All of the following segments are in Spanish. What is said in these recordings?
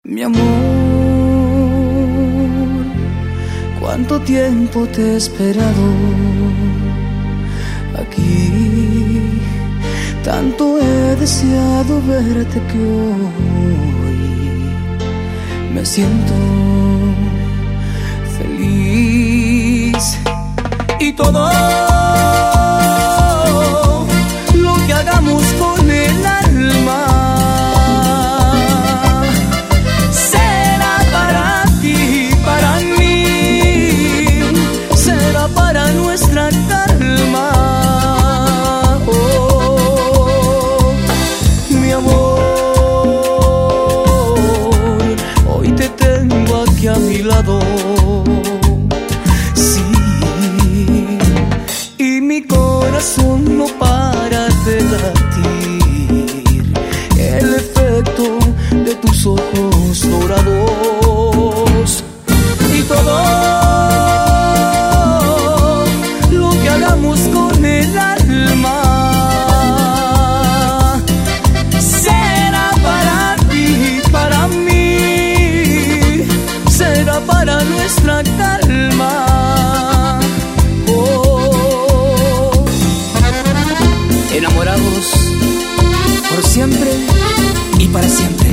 Mi amor, cuánto tiempo te he esperado aquí, tanto he deseado verte que hoy me siento feliz. Y todo lo que hagamos con el alma nuestra calma. Oh, mi amor, hoy te tengo aquí a mi lado. Sí, y mi corazón no para de latir. El efecto de tus ojos dorados. Y todo con el alma será para ti, para mí, será para nuestra calma. Oh, enamorados por siempre y para siempre.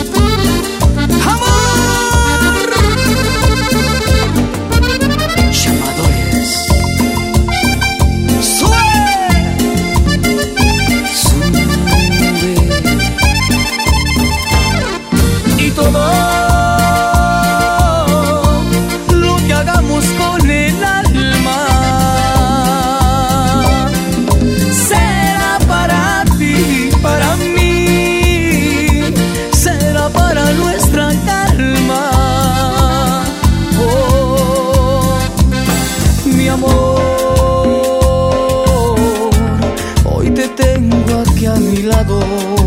Hoy te tengo aquí a mi lado,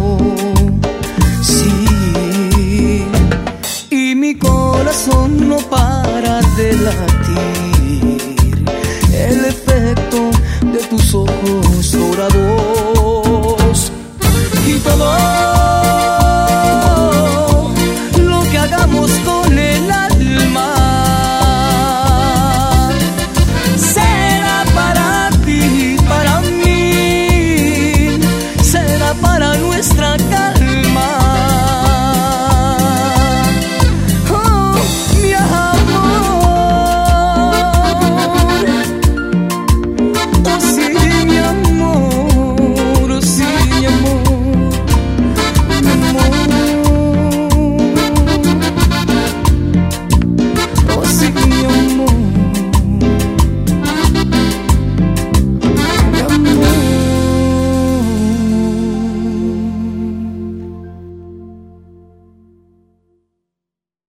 sí, y mi corazón no para de latir. El efecto de tus ojos dorados y todo